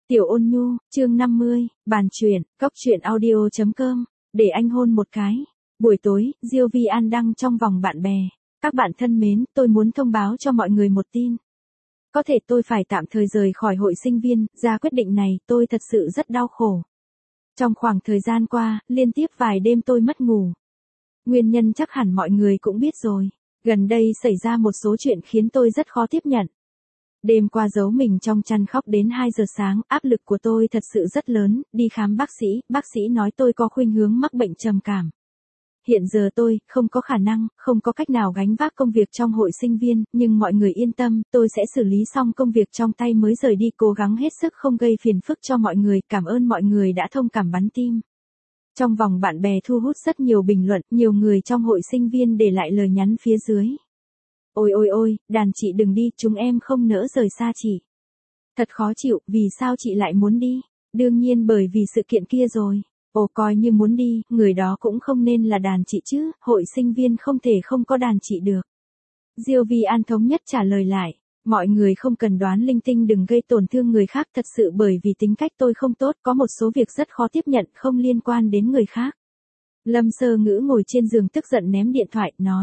Tiểu Ôn Nhu, chương 50, bàn truyện, cóc truyện audio.com, để anh hôn một cái. Buổi tối, Diêu Vi An đăng trong vòng bạn bè. Các bạn thân mến, tôi muốn thông báo cho mọi người một tin. Có thể tôi phải tạm thời rời khỏi hội sinh viên, ra quyết định này, tôi thật sự rất đau khổ. Trong khoảng thời gian qua, liên tiếp vài đêm tôi mất ngủ. Nguyên nhân chắc hẳn mọi người cũng biết rồi. Gần đây xảy ra một số chuyện khiến tôi rất khó tiếp nhận. Đêm qua giấu mình trong chăn khóc đến 2 giờ sáng, áp lực của tôi thật sự rất lớn, đi khám bác sĩ nói tôi có khuynh hướng mắc bệnh trầm cảm. Hiện giờ tôi, không có khả năng, không có cách nào gánh vác công việc trong hội sinh viên, nhưng mọi người yên tâm, tôi sẽ xử lý xong công việc trong tay mới rời đi, cố gắng hết sức không gây phiền phức cho mọi người, cảm ơn mọi người đã thông cảm bắn tim. Trong vòng bạn bè thu hút rất nhiều bình luận, nhiều người trong hội sinh viên để lại lời nhắn phía dưới. Ôi ôi ôi, đàn chị đừng đi, chúng em không nỡ rời xa chị. Thật khó chịu, vì sao chị lại muốn đi? Đương nhiên bởi vì sự kiện kia rồi. Ồ, coi như muốn đi, người đó cũng không nên là đàn chị chứ, hội sinh viên không thể không có đàn chị được. Diêu Vi An thống nhất trả lời lại, mọi người không cần đoán linh tinh, đừng gây tổn thương người khác, thật sự bởi vì tính cách tôi không tốt, có một số việc rất khó tiếp nhận, không liên quan đến người khác. Lâm Sơ Ngữ ngồi trên giường tức giận ném điện thoại, nói.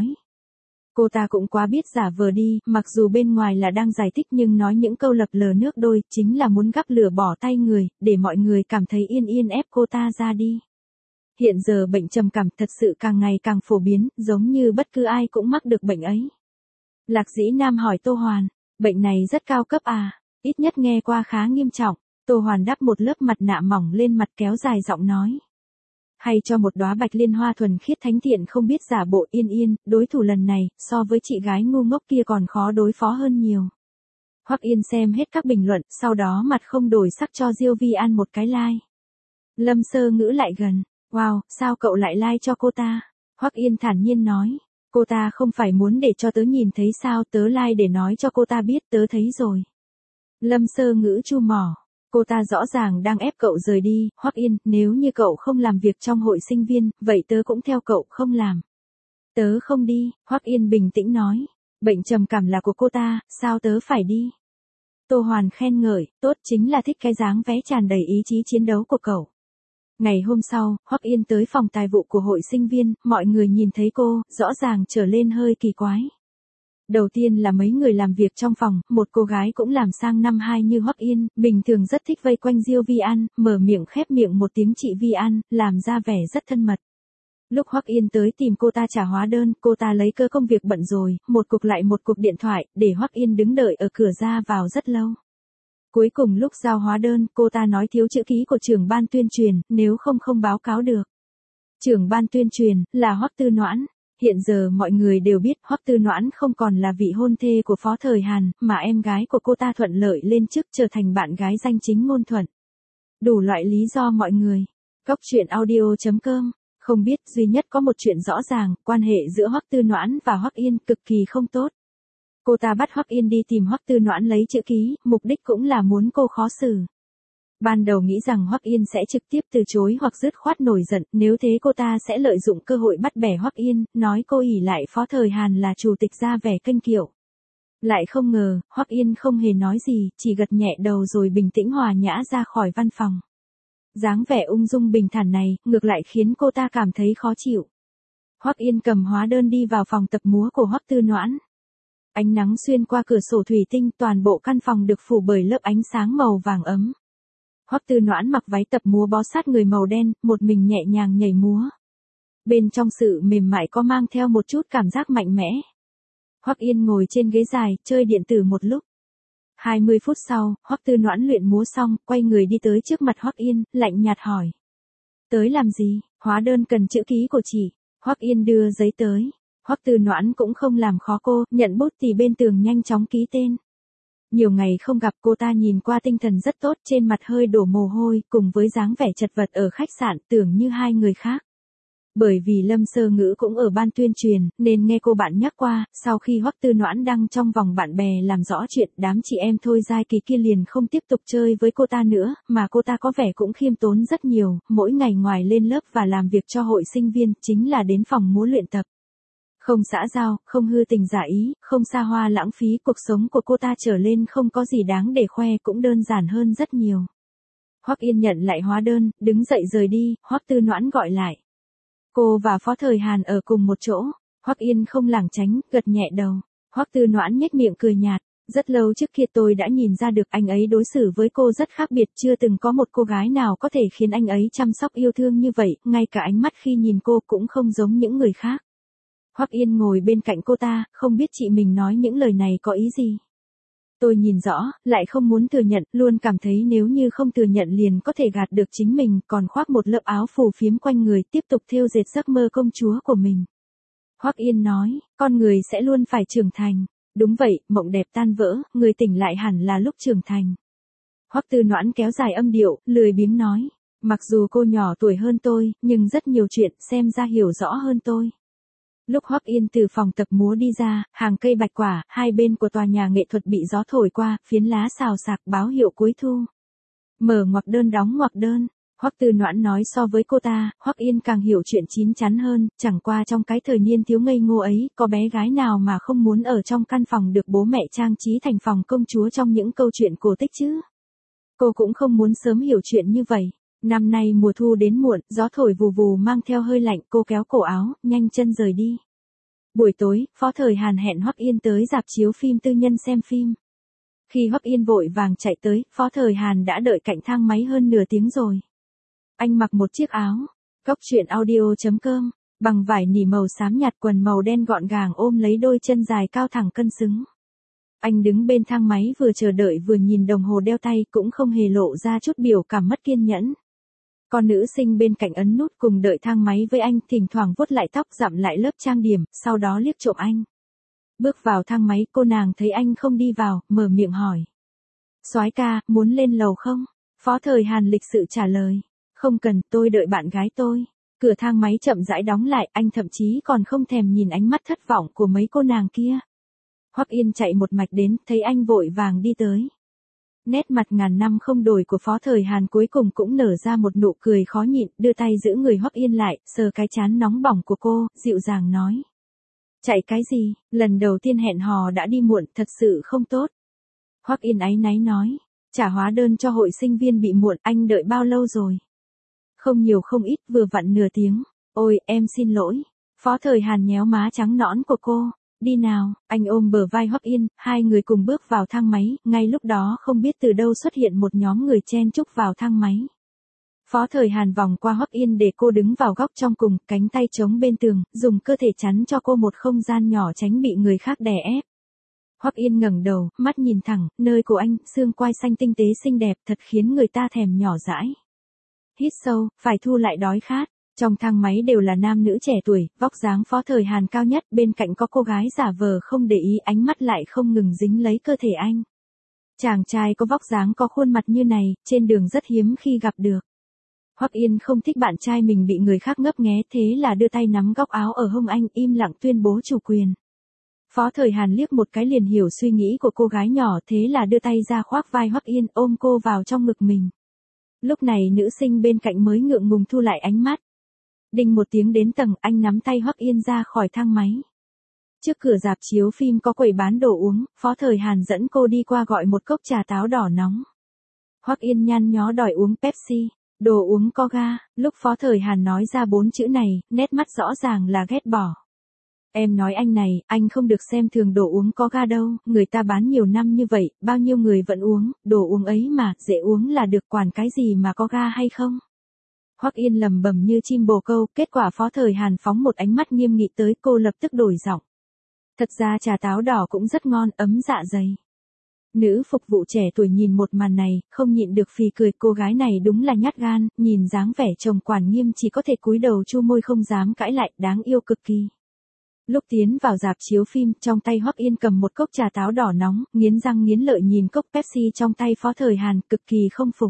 Cô ta cũng quá biết giả vờ đi, mặc dù bên ngoài là đang giải thích nhưng nói những câu lập lờ nước đôi, chính là muốn gắp lửa bỏ tay người, để mọi người cảm thấy yên yên ép cô ta ra đi. Hiện giờ bệnh trầm cảm thật sự càng ngày càng phổ biến, giống như bất cứ ai cũng mắc được bệnh ấy. Lạc Dĩ Nam hỏi Tô Hoàn, bệnh này rất cao cấp à, ít nhất nghe qua khá nghiêm trọng. Tô Hoàn đắp một lớp mặt nạ mỏng lên mặt, kéo dài giọng nói. Hay cho một đóa bạch liên hoa thuần khiết thánh thiện không biết giả bộ, Yên Yên, đối thủ lần này, so với chị gái ngu ngốc kia còn khó đối phó hơn nhiều. Hoắc Yên xem hết các bình luận, sau đó mặt không đổi sắc cho Diêu Vi An một cái like. Lâm Sơ Ngữ lại gần, wow, sao cậu lại like cho cô ta? Hoắc Yên thản nhiên nói, cô ta không phải muốn để cho tớ nhìn thấy sao, tớ like để nói cho cô ta biết tớ thấy rồi. Lâm Sơ Ngữ chu mỏ. Cô ta rõ ràng đang ép cậu rời đi, Hoắc Yên, nếu như cậu không làm việc trong hội sinh viên, vậy tớ cũng theo cậu không làm. Tớ không đi, Hoắc Yên bình tĩnh nói. Bệnh trầm cảm là của cô ta, sao tớ phải đi? Tô Hoàn khen ngợi, tốt, chính là thích cái dáng vẻ tràn đầy ý chí chiến đấu của cậu. Ngày hôm sau, Hoắc Yên tới phòng tài vụ của hội sinh viên, mọi người nhìn thấy cô, rõ ràng trở lên hơi kỳ quái. Đầu tiên là mấy người làm việc trong phòng, một cô gái cũng làm sang năm 2 như Hoắc Yên, bình thường rất thích vây quanh Diêu Vi An, mở miệng khép miệng một tiếng chị Vi An, làm ra vẻ rất thân mật. Lúc Hoắc Yên tới tìm cô ta trả hóa đơn, cô ta lấy cớ công việc bận rồi, một cuộc lại một cuộc điện thoại, để Hoắc Yên đứng đợi ở cửa ra vào rất lâu. Cuối cùng lúc giao hóa đơn, cô ta nói thiếu chữ ký của trưởng ban tuyên truyền, nếu không báo cáo được. Trưởng ban tuyên truyền, là Hoắc Tư Noãn. Hiện giờ mọi người đều biết Hoắc Tư Noãn không còn là vị hôn thê của Phó Thời Hàn, mà em gái của cô ta thuận lợi lên chức trở thành bạn gái danh chính ngôn thuận. Đủ loại lý do mọi người. cóc truyện audio.com, không biết, duy nhất có một chuyện rõ ràng, quan hệ giữa Hoắc Tư Noãn và Hoắc Yên cực kỳ không tốt. Cô ta bắt Hoắc Yên đi tìm Hoắc Tư Noãn lấy chữ ký, mục đích cũng là muốn cô khó xử. Ban đầu nghĩ rằng Hoắc Yên sẽ trực tiếp từ chối hoặc dứt khoát nổi giận, nếu thế cô ta sẽ lợi dụng cơ hội bắt bẻ Hoắc Yên, nói cô ỷ lại Phó Thời Hàn là chủ tịch ra vẻ kênh kiệu. Lại không ngờ, Hoắc Yên không hề nói gì, chỉ gật nhẹ đầu rồi bình tĩnh hòa nhã ra khỏi văn phòng. Dáng vẻ ung dung bình thản này, ngược lại khiến cô ta cảm thấy khó chịu. Hoắc Yên cầm hóa đơn đi vào phòng tập múa của Hoắc Tư Noãn. Ánh nắng xuyên qua cửa sổ thủy tinh, toàn bộ căn phòng được phủ bởi lớp ánh sáng màu vàng ấm. Hoắc Tư Noãn mặc váy tập múa bó sát người màu đen, một mình nhẹ nhàng nhảy múa. Bên trong sự mềm mại có mang theo một chút cảm giác mạnh mẽ. Hoắc Yên ngồi trên ghế dài, chơi điện tử một lúc. 20 phút sau, Hoắc Tư Noãn luyện múa xong, quay người đi tới trước mặt Hoắc Yên, lạnh nhạt hỏi. Tới làm gì? Hóa đơn cần chữ ký của chị. Hoắc Yên đưa giấy tới. Hoắc Tư Noãn cũng không làm khó cô, nhận bút thì bên tường nhanh chóng ký tên. Nhiều ngày không gặp, cô ta nhìn qua tinh thần rất tốt, trên mặt hơi đổ mồ hôi, cùng với dáng vẻ chật vật ở khách sạn, tưởng như hai người khác. Bởi vì Lâm Sơ Ngữ cũng ở ban tuyên truyền, nên nghe cô bạn nhắc qua, sau khi Hoắc Tư Noãn đăng trong vòng bạn bè làm rõ chuyện, đám chị em Thôi Giai Kỳ kia liền không tiếp tục chơi với cô ta nữa, mà cô ta có vẻ cũng khiêm tốn rất nhiều, mỗi ngày ngoài lên lớp và làm việc cho hội sinh viên, chính là đến phòng múa luyện tập. Không xã giao, không hư tình giả ý, không xa hoa lãng phí, cuộc sống của cô ta trở lên không có gì đáng để khoe, cũng đơn giản hơn rất nhiều. Hoắc Yên nhận lại hóa đơn, đứng dậy rời đi, Hoắc Tư Noãn gọi lại. Cô và Phó Thời Hàn ở cùng một chỗ, Hoắc Yên không lảng tránh, gật nhẹ đầu. Hoắc Tư Noãn nhếch miệng cười nhạt, rất lâu trước kia tôi đã nhìn ra được anh ấy đối xử với cô rất khác biệt, chưa từng có một cô gái nào có thể khiến anh ấy chăm sóc yêu thương như vậy, ngay cả ánh mắt khi nhìn cô cũng không giống những người khác. Hoắc Yên ngồi bên cạnh cô ta, không biết chị mình nói những lời này có ý gì. Tôi nhìn rõ, lại không muốn thừa nhận, luôn cảm thấy nếu như không thừa nhận liền có thể gạt được chính mình, còn khoác một lớp áo phù phiếm quanh người, tiếp tục thêu dệt giấc mơ công chúa của mình. Hoắc Yên nói, con người sẽ luôn phải trưởng thành. Đúng vậy, mộng đẹp tan vỡ, người tỉnh lại hẳn là lúc trưởng thành. Hoắc Tư Noãn kéo dài âm điệu, lười biếng nói, mặc dù cô nhỏ tuổi hơn tôi, nhưng rất nhiều chuyện xem ra hiểu rõ hơn tôi. Lúc Hoắc Yên từ phòng tập múa đi ra, hàng cây bạch quả, hai bên của tòa nhà nghệ thuật bị gió thổi qua, phiến lá xào xạc báo hiệu cuối thu. Mở ngoặc đơn đóng ngoặc đơn. Hoắc Tư Noãn nói so với cô ta, Hoắc Yên càng hiểu chuyện chín chắn hơn, chẳng qua trong cái thời niên thiếu ngây ngô ấy, có bé gái nào mà không muốn ở trong căn phòng được bố mẹ trang trí thành phòng công chúa trong những câu chuyện cổ tích chứ. Cô cũng không muốn sớm hiểu chuyện như vậy. Năm nay mùa thu đến muộn, gió thổi vù vù mang theo hơi lạnh, cô kéo cổ áo, nhanh chân rời đi. Buổi tối, Phó Thời Hàn hẹn Hoắc Yên tới rạp chiếu phim tư nhân xem phim. Khi Hoắc Yên vội vàng chạy tới, Phó Thời Hàn đã đợi cạnh thang máy hơn nửa tiếng rồi. Anh mặc một chiếc áo, góc truyện audio.com, bằng vải nỉ màu xám nhạt, quần màu đen gọn gàng ôm lấy đôi chân dài cao thẳng cân xứng. Anh đứng bên thang máy vừa chờ đợi vừa nhìn đồng hồ đeo tay, cũng không hề lộ ra chút biểu cảm mất kiên nhẫn. Con nữ sinh bên cạnh ấn nút cùng đợi thang máy với anh, thỉnh thoảng vuốt lại tóc, dặm lại lớp trang điểm, sau đó liếc trộm anh. Bước vào thang máy, cô nàng thấy anh không đi vào, mở miệng hỏi. Soái ca, muốn lên lầu không? Phó Thời Hàn lịch sự trả lời. Không cần, tôi đợi bạn gái tôi. Cửa thang máy chậm rãi đóng lại, anh thậm chí còn không thèm nhìn ánh mắt thất vọng của mấy cô nàng kia. Hoắc Yên chạy một mạch đến, thấy anh vội vàng đi tới. Nét mặt ngàn năm không đổi của Phó Thời Hàn cuối cùng cũng nở ra một nụ cười khó nhịn, đưa tay giữ người Hoắc Yên lại, sờ cái trán nóng bỏng của cô, dịu dàng nói. Chạy cái gì, lần đầu tiên hẹn hò đã đi muộn, thật sự không tốt. Hoắc Yên áy náy nói, trả hóa đơn cho hội sinh viên bị muộn, anh đợi bao lâu rồi? Không nhiều không ít, vừa vặn nửa tiếng. Ôi, em xin lỗi. Phó Thời Hàn nhéo má trắng nõn của cô. Đi nào, anh ôm bờ vai Hoắc Yên, hai người cùng bước vào thang máy, ngay lúc đó không biết từ đâu xuất hiện một nhóm người chen chúc vào thang máy. Phó Thời Hàn vòng qua Hoắc Yên để cô đứng vào góc trong cùng, cánh tay chống bên tường, dùng cơ thể chắn cho cô một không gian nhỏ tránh bị người khác đè ép. Hoắc Yên ngẩng đầu, mắt nhìn thẳng, nơi của anh, xương quai xanh tinh tế xinh đẹp thật khiến người ta thèm nhỏ dãi. Hít sâu, phải thu lại đói khát. Trong thang máy đều là nam nữ trẻ tuổi, vóc dáng Phó Thời Hàn cao nhất, bên cạnh có cô gái giả vờ không để ý, ánh mắt lại không ngừng dính lấy cơ thể anh. Chàng trai có vóc dáng có khuôn mặt như này, trên đường rất hiếm khi gặp được. Hoắc Yên không thích bạn trai mình bị người khác ngấp nghé, thế là đưa tay nắm góc áo ở hông anh, im lặng tuyên bố chủ quyền. Phó Thời Hàn liếc một cái liền hiểu suy nghĩ của cô gái nhỏ, thế là đưa tay ra khoác vai Hoắc Yên, ôm cô vào trong ngực mình. Lúc này nữ sinh bên cạnh mới ngượng ngùng thu lại ánh mắt. Đinh một tiếng đến tầng, anh nắm tay Hoắc Yên ra khỏi thang máy. Trước cửa rạp chiếu phim có quầy bán đồ uống, Phó Thời Hàn dẫn cô đi qua gọi một cốc trà táo đỏ nóng. Hoắc Yên nhăn nhó đòi uống Pepsi, đồ uống có ga, lúc Phó Thời Hàn nói ra 4 chữ này, nét mắt rõ ràng là ghét bỏ. Em nói anh này, anh không được xem thường đồ uống có ga đâu, người ta bán nhiều năm như vậy, bao nhiêu người vẫn uống, đồ uống ấy mà, dễ uống là được, quản cái gì mà có ga hay không. Hoắc Yên lẩm bẩm như chim bồ câu, kết quả Phó Thời Hàn phóng một ánh mắt nghiêm nghị tới, cô lập tức đổi giọng. Thật ra trà táo đỏ cũng rất ngon, ấm dạ dày. Nữ phục vụ trẻ tuổi nhìn một màn này, không nhịn được phì cười, cô gái này đúng là nhát gan, nhìn dáng vẻ chồng quản nghiêm chỉ có thể cúi đầu chu môi không dám cãi lại, đáng yêu cực kỳ. Lúc tiến vào rạp chiếu phim, trong tay Hoắc Yên cầm một cốc trà táo đỏ nóng, nghiến răng nghiến lợi nhìn cốc Pepsi trong tay Phó Thời Hàn, cực kỳ không phục.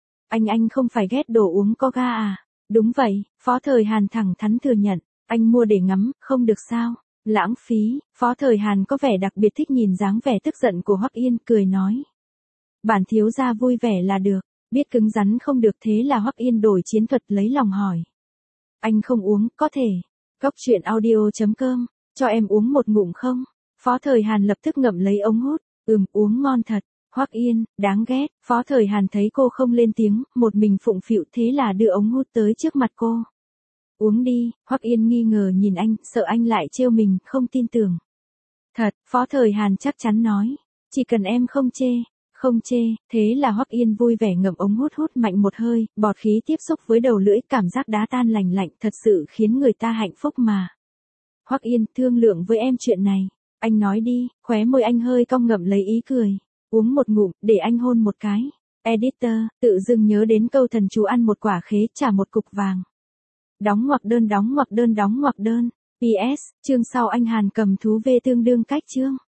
Anh không phải ghét đồ uống có ga à? Đúng vậy, Phó Thời Hàn thẳng thắn thừa nhận, anh mua để ngắm, không được sao? Lãng phí. Phó Thời Hàn có vẻ đặc biệt thích nhìn dáng vẻ tức giận của Hoắc Yên, cười nói. Bản thiếu gia vui vẻ là được, biết cứng rắn không được, thế là Hoắc Yên đổi chiến thuật lấy lòng hỏi. Anh không uống, có thể. Góc truyện audio.com, cho em uống một ngụm không? Phó Thời Hàn lập tức ngậm lấy ống hút, uống ngon thật. Hoắc Yên, đáng ghét, Phó Thời Hàn thấy cô không lên tiếng, một mình phụng phịu thế là đưa ống hút tới trước mặt cô. Uống đi, Hoắc Yên nghi ngờ nhìn anh, sợ anh lại trêu mình, không tin tưởng. Thật, Phó Thời Hàn chắc chắn nói, chỉ cần em không chê. Không chê, thế là Hoắc Yên vui vẻ ngậm ống hút hút mạnh một hơi, bọt khí tiếp xúc với đầu lưỡi, cảm giác đá tan lành lạnh, thật sự khiến người ta hạnh phúc mà. Hoắc Yên, thương lượng với em chuyện này. Anh nói đi, khóe môi anh hơi cong ngậm lấy ý cười. Uống một ngụm, để anh hôn một cái. Editor, tự dưng nhớ đến câu thần chú ăn một quả khế trả một cục vàng. Đóng ngoặc đơn đóng ngoặc đơn đóng ngoặc đơn. PS, chương sau anh Hàn cầm thú V tương đương cách chương.